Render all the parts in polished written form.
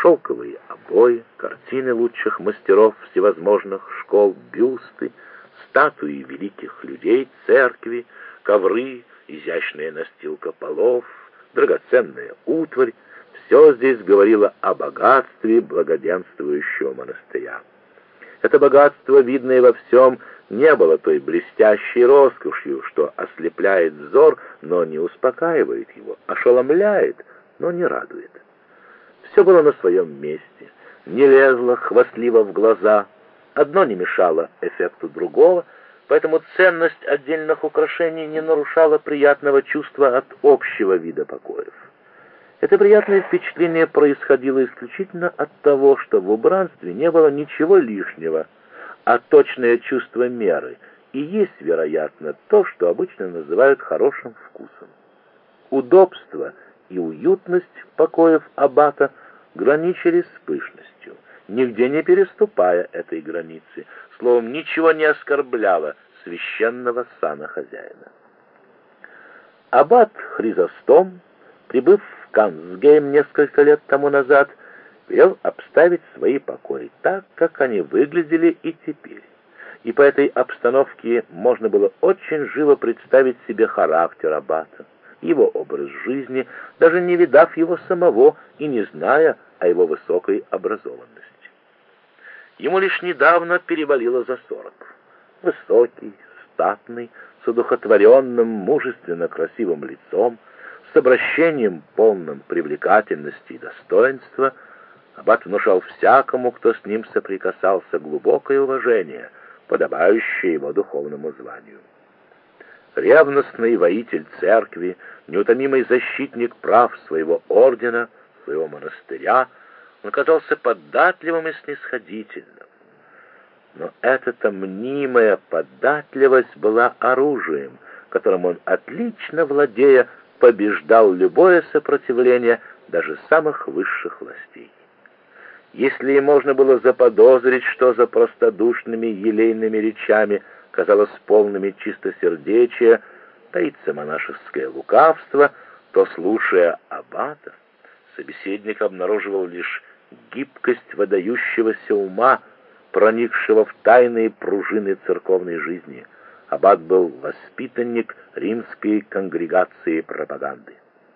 шелковые обои, картины лучших мастеров всевозможных школ, бюсты, статуи великих людей, церкви, ковры, изящная настилка полов, драгоценная утварь — все здесь говорило о богатстве благоденствующего монастыря. Это богатство, видное во всем, не было той блестящей роскошью, что ослепляет взор, но не успокаивает его, ошеломляет, но не радует. Все было на своем месте, не лезло хвастливо в глаза, одно не мешало эффекту другого, поэтому ценность отдельных украшений не нарушала приятного чувства от общего вида покоев. Это приятное впечатление происходило исключительно от того, что в убранстве не было ничего лишнего, а точное чувство меры и есть, вероятно, то, что обычно называют хорошим вкусом. Удобство и уютность покоев аббата граничили с пышностью, нигде не переступая этой границы, словом, ничего не оскорбляло священного сана хозяина. Аббат Хризостом, прибыв в Канцгейм несколько лет тому назад, велел обставить свои покои так, как они выглядели и теперь. И по этой обстановке можно было очень живо представить себе характер аббата, его образ жизни, даже не видав его самого и не зная о его высокой образованности. Ему лишь недавно перевалило за 40. Высокий, статный, с одухотворенным, мужественно красивым лицом, с обращением полным привлекательности и достоинства, аббат внушал всякому, кто с ним соприкасался, глубокое уважение, подобающее его духовному званию. Ревностный воитель церкви, неутомимый защитник прав своего ордена, своего монастыря, он казался податливым и снисходительным. Но эта мнимая податливость была оружием, которым он, отлично владея, побеждал любое сопротивление даже самых высших властей. Если и можно было заподозрить, что за простодушными елейными речами, казалось полными чистосердечия, таится монашеское лукавство, то, слушая аббата, собеседник обнаруживал лишь гибкость выдающегося ума, проникшего в тайные пружины церковной жизни. Аббат был воспитанник римской конгрегации пропаганды.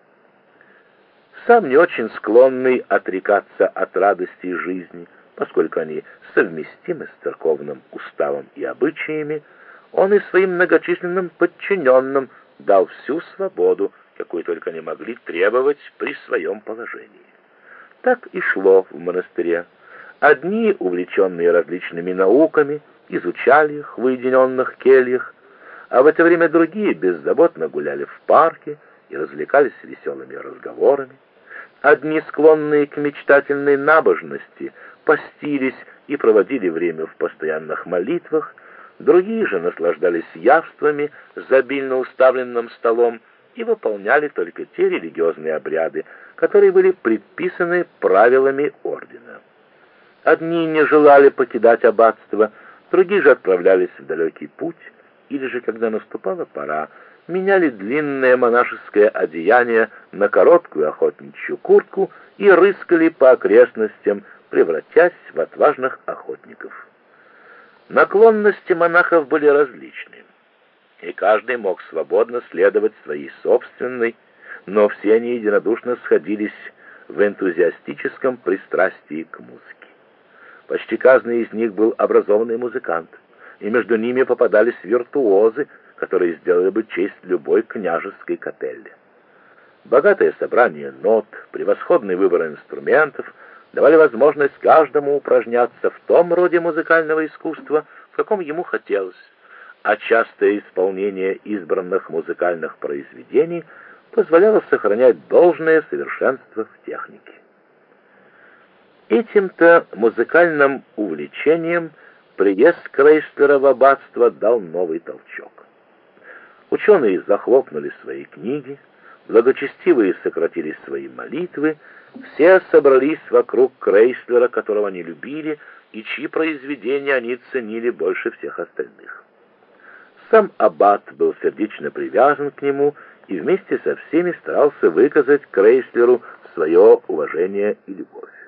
Сам не очень склонный отрекаться от радостей жизни, поскольку они совместимы с церковным уставом и обычаями, он и своим многочисленным подчиненным дал всю свободу, какую только они могли требовать при своем положении. Так и шло в монастыре. Одни, увлеченные различными науками, изучали их в уединенных кельях, а в это время другие беззаботно гуляли в парке и развлекались веселыми разговорами. Одни, склонные к мечтательной набожности, постились и проводили время в постоянных молитвах, другие же наслаждались явствами за обильно уставленным столом и выполняли только те религиозные обряды, которые были предписаны правилами ордена. Одни не желали покидать аббатство, другие же отправлялись в далекий путь, или же, когда наступала пора, меняли длинное монашеское одеяние на короткую охотничью куртку и рыскали по окрестностям, превратясь в отважных охотников. Наклонности монахов были различны, и каждый мог свободно следовать своей собственной, но все они единодушно сходились в энтузиастическом пристрастии к музыке. Почти каждый из них был образованный музыкант, и между ними попадались виртуозы, которые сделали бы честь любой княжеской капелле. Богатое собрание нот, превосходный выбор инструментов давали возможность каждому упражняться в том роде музыкального искусства, в каком ему хотелось, а частое исполнение избранных музыкальных произведений позволяло сохранять должное совершенство в технике. Этим-то музыкальным увлечением приезд Крейслера в аббатство дал новый толчок. Ученые захлопнули свои книги, благочестивые сократили свои молитвы, все собрались вокруг Крейслера, которого они любили и чьи произведения они ценили больше всех остальных. Сам аббат был сердечно привязан к нему и вместе со всеми старался выказать Крейслеру свое уважение и любовь.